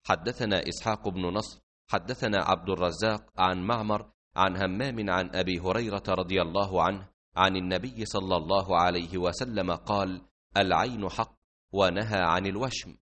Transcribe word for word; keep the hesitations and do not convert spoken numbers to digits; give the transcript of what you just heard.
حدثنا إسحاق بن نصر حدثنا عبد الرزاق عن معمر عن همام عن أبي هريرة رضي الله عنه عن النبي صلى الله عليه وسلم قال: العين حق، ونهى عن الوشم.